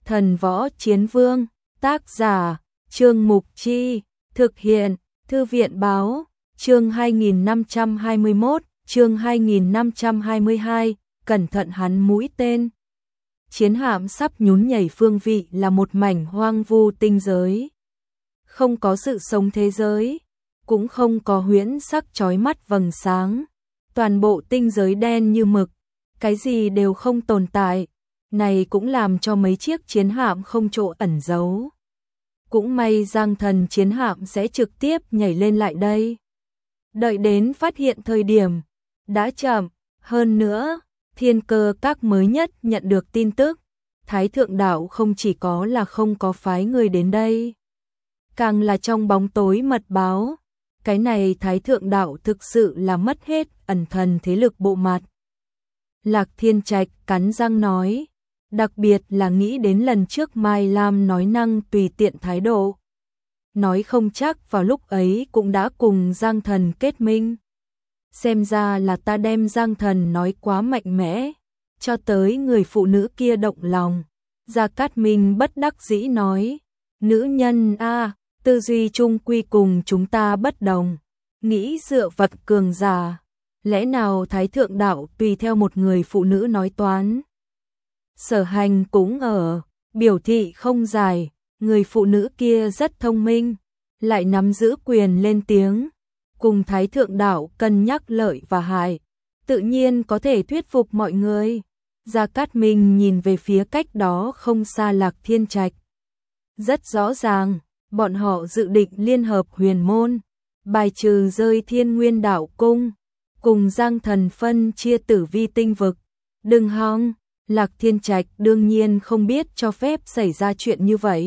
Thần Võ Chiến Vương, tác giả, Trương Mục Chi, thực hiện, Thư viện Báo, chương 2521, chương 2522, cẩn thận hắn mũi tên. Chiến hạm sắp nhún nhảy phương vị là một mảnh hoang vu tinh giới. Không có sự sống thế giới, cũng không có huyễn sắc chói mắt vầng sáng. Toàn bộ tinh giới đen như mực, cái gì đều không tồn tại. Này cũng làm cho mấy chiếc chiến hạm không chỗ ẩn giấu. Cũng may Giang Thần chiến hạm sẽ trực tiếp nhảy lên lại đây. Đợi đến phát hiện thời điểm, đã chậm. Hơn nữa, Thiên Cơ Các mới nhất nhận được tin tức, Thái Thượng Đạo không chỉ có là không có phái người đến đây, càng là trong bóng tối mật báo. Cái này Thái Thượng Đạo thực sự là mất hết ẩn thần thế lực bộ mặt. Lạc Thiên Trạch cắn răng nói, đặc biệt là nghĩ đến lần trước Mai Lam nói năng tùy tiện thái độ. Nói không chắc vào lúc ấy cũng đã cùng Giang Thần kết minh. Xem ra là ta đem Giang Thần nói quá mạnh mẽ, cho tới người phụ nữ kia động lòng. Gia Cát Minh bất đắc dĩ nói, nữ nhân a, tư duy chung quy cùng chúng ta bất đồng, nghĩ dựa vật cường giả, lẽ nào Thái Thượng Đạo tùy theo một người phụ nữ nói toán. Sở Hành cũng biểu thị không giải, người phụ nữ kia rất thông minh, lại nắm giữ quyền lên tiếng, cùng Thái Thượng Đạo cân nhắc lợi và hại, tự nhiên có thể thuyết phục mọi người. Gia Cát Minh nhìn về phía cách đó không xa Lạc Thiên Trạch. Rất rõ ràng, bọn họ dự định liên hợp huyền môn, bài trừ rơi Thiên Nguyên Đạo Cung, cùng Giang Thần phân chia tử vi tinh vực. Đừng hòng, Lạc Thiên Trạch đương nhiên không biết cho phép xảy ra chuyện như vậy.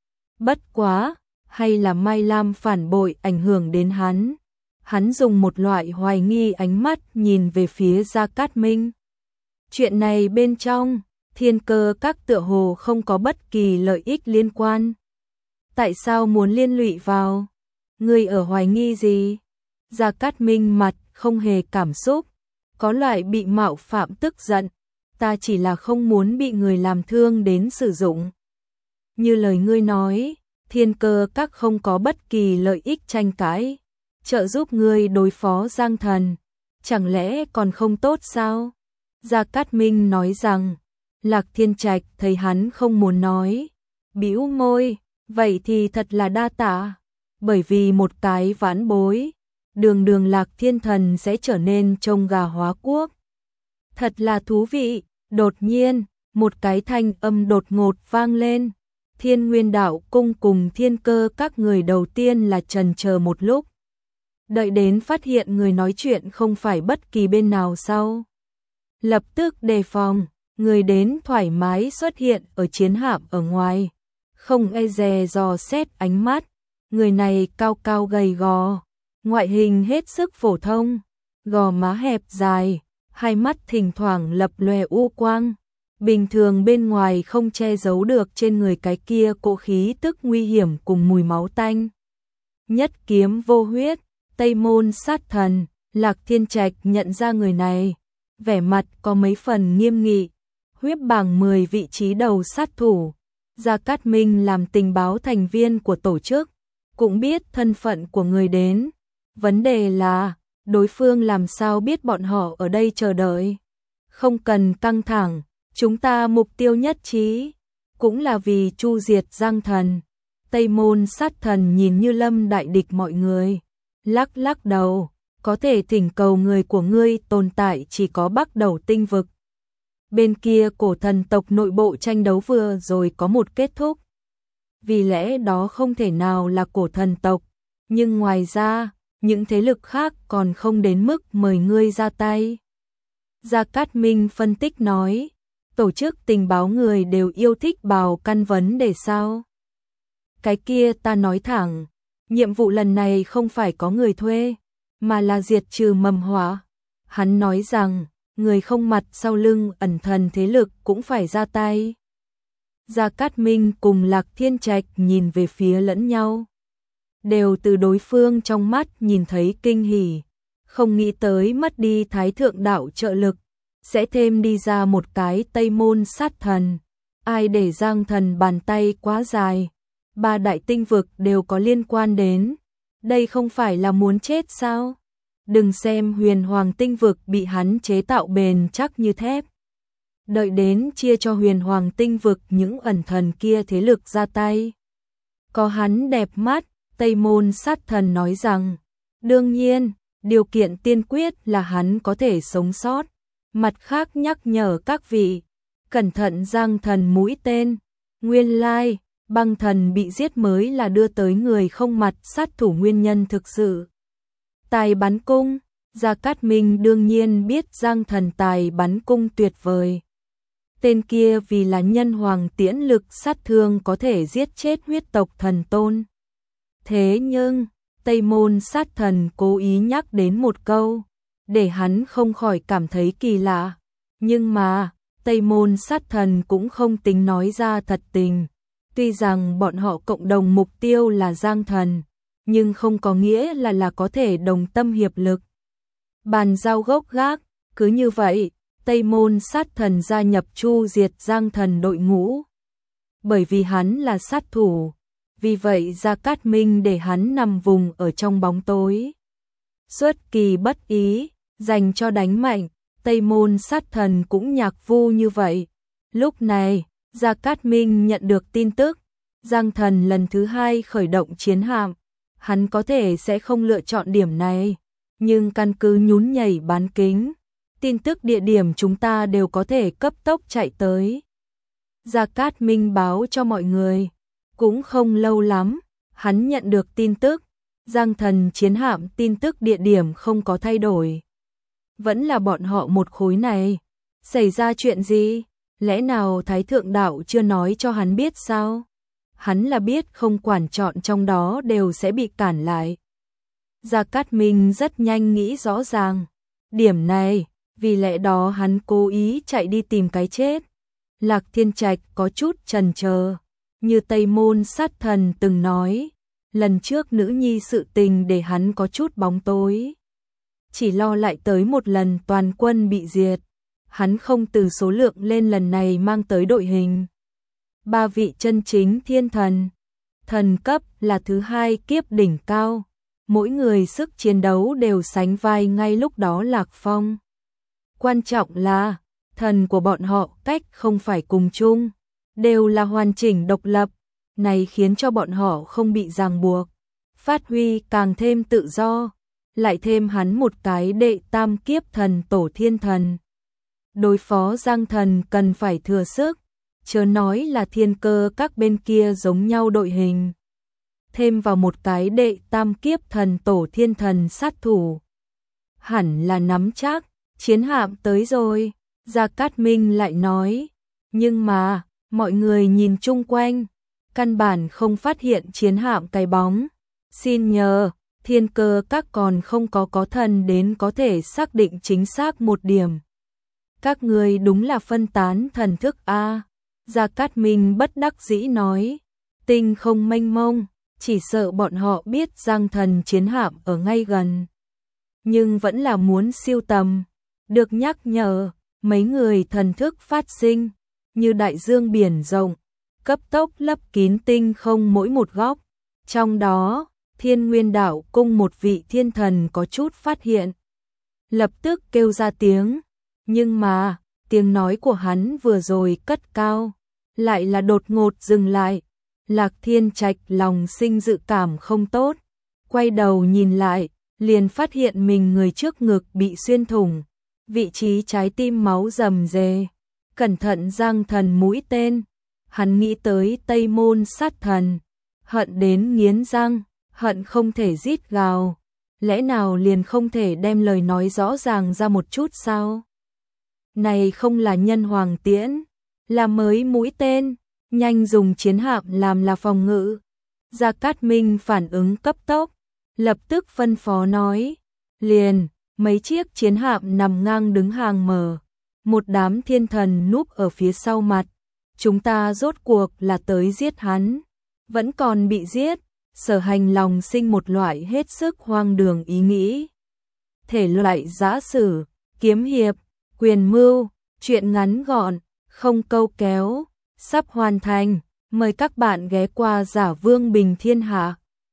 Bất quá, hay là Mai Lam phản bội ảnh hưởng đến hắn. Hắn dùng một loại hoài nghi ánh mắt nhìn về phía Gia Cát Minh. Chuyện này bên trong, Thiên Cơ Các tựa hồ không có bất kỳ lợi ích liên quan. Tại sao muốn liên lụy vào? Ngươi ở hoài nghi gì? Gia Cát Minh mặt không hề cảm xúc, có loại bị mạo phạm tức giận. Ta chỉ là không muốn bị người làm thương đến sử dụng. Như lời ngươi nói, Thiên Cơ Các không có bất kỳ lợi ích tranh cãi, trợ giúp ngươi đối phó Giang Thần, chẳng lẽ còn không tốt sao? Gia Cát Minh nói rằng, Lạc Thiên Trạch thấy hắn không muốn nói, bĩu môi, vậy thì thật là đa tạ, bởi vì một cái vãn bối, đường đường Lạc Thiên Thần sẽ trở nên trông gà hóa quốc. Thật là thú vị. Đột nhiên, một cái thanh âm đột ngột vang lên. Thiên Nguyên Đạo Cung cùng Thiên Cơ Các người đầu tiên là chần chờ một lúc. Đợi đến phát hiện người nói chuyện không phải bất kỳ bên nào sau. Lập tức đề phòng, người đến thoải mái xuất hiện ở chiến hạm ở ngoài. Không e dè dò xét ánh mắt. Người này cao cao gầy gò, ngoại hình hết sức phổ thông, gò má hẹp dài. Hai mắt thỉnh thoảng lập lòe u quang, bình thường bên ngoài không che giấu được trên người cái kia cỗ khí tức nguy hiểm cùng mùi máu tanh. Nhất kiếm vô huyết, Tây Môn sát thần, Lạc Thiên Trạch nhận ra người này, vẻ mặt có mấy phần nghiêm nghị, huyết bảng 10 vị trí đầu sát thủ. Gia Cát Minh làm tình báo thành viên của tổ chức, cũng biết thân phận của người đến. Vấn đề là đối phương làm sao biết bọn họ ở đây chờ đợi? Không cần căng thẳng, chúng ta mục tiêu nhất trí, cũng là vì chu diệt Giang Thần. Tây Môn sát thần nhìn như lâm đại địch mọi người, lắc lắc đầu, có thể thỉnh cầu người của ngươi tồn tại chỉ có Bắc Đầu tinh vực. Bên kia cổ thần tộc nội bộ tranh đấu vừa rồi có một kết thúc. Vì lẽ đó không thể nào là cổ thần tộc, nhưng ngoài ra, những thế lực khác còn không đến mức mời ngươi ra tay. Gia Cát Minh phân tích nói, tổ chức tình báo người đều yêu thích bào căn vấn đề sao? Cái kia ta nói thẳng, nhiệm vụ lần này không phải có người thuê, mà là diệt trừ mầm họa. Hắn nói rằng, người không mặt sau lưng ẩn thần thế lực cũng phải ra tay. Gia Cát Minh cùng Lạc Thiên Trạch nhìn về phía lẫn nhau, đều từ đối phương trong mắt nhìn thấy kinh hỉ, không nghĩ tới mất đi Thái Thượng Đạo trợ lực, sẽ thêm đi ra một cái Tây Môn sát thần. ai để Giang Thần bàn tay quá dài, 3 đại tinh vực đều có liên quan đến, đây không phải là muốn chết sao? Đừng xem Huyền Hoàng tinh vực bị hắn chế tạo bền chắc như thép. Đợi đến chia cho Huyền Hoàng tinh vực những ẩn thần kia thế lực ra tay. Có hắn đẹp mắt, Tây Môn Sát Thần nói rằng, đương nhiên, điều kiện tiên quyết là hắn có thể sống sót. Mặt khác nhắc nhở các vị, cẩn thận Giang Thần mũi tên, nguyên lai, Băng Thần bị giết mới là đưa tới người không mặt sát thủ nguyên nhân thực sự. Tài bắn cung, Gia Cát Minh đương nhiên biết Giang Thần tài bắn cung tuyệt vời. Tên kia vì là nhân hoàng tiễn lực sát thương có thể giết chết huyết tộc thần tôn. Thế nhưng, Tây Môn Sát Thần cố ý nhắc đến một câu, để hắn không khỏi cảm thấy kỳ lạ. Nhưng mà, Tây Môn Sát Thần cũng không tính nói ra thật tình. Tuy rằng bọn họ cộng đồng mục tiêu là Giang Thần, nhưng không có nghĩa là có thể đồng tâm hiệp lực. Bàn giao gốc gác, cứ như vậy, Tây Môn Sát Thần gia nhập chu diệt Giang Thần đội ngũ. Bởi vì hắn là sát thủ, vì vậy Gia Cát Minh để hắn nằm vùng ở trong bóng tối. Xuất kỳ bất ý, dành cho đánh mạnh, Tây Môn Sát Thần cũng nhạc vu như vậy. Lúc này, Gia Cát Minh nhận được tin tức, Giang Thần lần thứ 2 khởi động chiến hạm. Hắn có thể sẽ không lựa chọn điểm này, nhưng căn cứ nhún nhảy bán kính, tin tức địa điểm chúng ta đều có thể cấp tốc chạy tới. Gia Cát Minh báo cho mọi người, cũng không lâu lắm, hắn nhận được tin tức, Giang Thần chiến hạm tin tức địa điểm không có thay đổi. Vẫn là bọn họ một khối này, xảy ra chuyện gì? Lẽ nào Thái Thượng Đạo chưa nói cho hắn biết sao? Hắn là biết không quản chọn trong đó đều sẽ bị cản lại. Gia Cát Minh rất nhanh nghĩ rõ ràng. Điểm này, vì lẽ đó hắn cố ý chạy đi tìm cái chết. Lạc Thiên Trạch có chút chần chờ, như Tây Môn Sát Thần từng nói, lần trước nữ nhi sự tình để hắn có chút bóng tối. Chỉ lo lại tới một lần toàn quân bị diệt, hắn không từ số lượng lên lần này mang tới đội hình. 3 vị chân chính thiên thần, thần cấp là thứ 2 kiếp đỉnh cao, mỗi người sức chiến đấu đều sánh vai ngay lúc đó Lạc Phong. Quan trọng là, thần của bọn họ cách không phải cùng chung, đều là hoàn chỉnh độc lập, này khiến cho bọn họ không bị ràng buộc, phát huy càng thêm tự do, lại thêm hắn một cái đệ tam kiếp thần tổ thiên thần. Đối phó Giang Thần cần phải thừa sức, chớ nói là thiên cơ các bên kia giống nhau đội hình. Thêm vào một cái đệ tam kiếp thần tổ thiên thần sát thủ. Hẳn là nắm chắc, chiến hạm tới rồi, Gia Cát Minh lại nói. Nhưng mà, mọi người nhìn chung quanh, căn bản không phát hiện chiến hạm cái bóng. Xin nhờ, thiên cơ các còn không có thần đến có thể xác định chính xác một điểm. Các người đúng là phân tán thần thức a. Gia Cát Minh bất đắc dĩ nói, tinh không mênh mông, chỉ sợ bọn họ biết Giang Thần chiến hạm ở ngay gần. Nhưng vẫn là muốn siêu tầm, được nhắc nhở, mấy người thần thức phát sinh, như đại dương biển rộng, cấp tốc lấp kín tinh không mỗi một góc. Trong đó, Thiên Nguyên Đạo Cung một vị thiên thần có chút phát hiện. Lập tức kêu ra tiếng, nhưng mà, tiếng nói của hắn vừa rồi cất cao, lại là đột ngột dừng lại. Lạc Thiên Trạch lòng sinh dự cảm không tốt, quay đầu nhìn lại, liền phát hiện mình người trước ngực bị xuyên thủng, vị trí trái tim máu rầm rề. Cẩn thận Giang Thần mũi tên, hắn nghĩ tới Tây Môn Sát Thần, hận đến nghiến răng, hận không thể rít gào, lẽ nào liền không thể đem lời nói rõ ràng ra một chút sao? Này không là nhân hoàng tiễn, là mới mũi tên, nhanh dùng chiến hạm làm là phòng ngự. Gia Cát Minh phản ứng cấp tốc, lập tức phân phó nói, liền, mấy chiếc chiến hạm nằm ngang đứng hàng mở, một đám thiên thần núp ở phía sau mặt. Chúng ta rốt cuộc là tới giết hắn, vẫn còn bị giết. Sở Hành lòng sinh một loại hết sức hoang đường ý nghĩ. Thể loại giã sử, kiếm hiệp, quyền mưu, chuyện ngắn gọn, không câu kéo, sắp hoàn thành. Mời các bạn ghé qua Giả Vương Bình Thiên Hạ.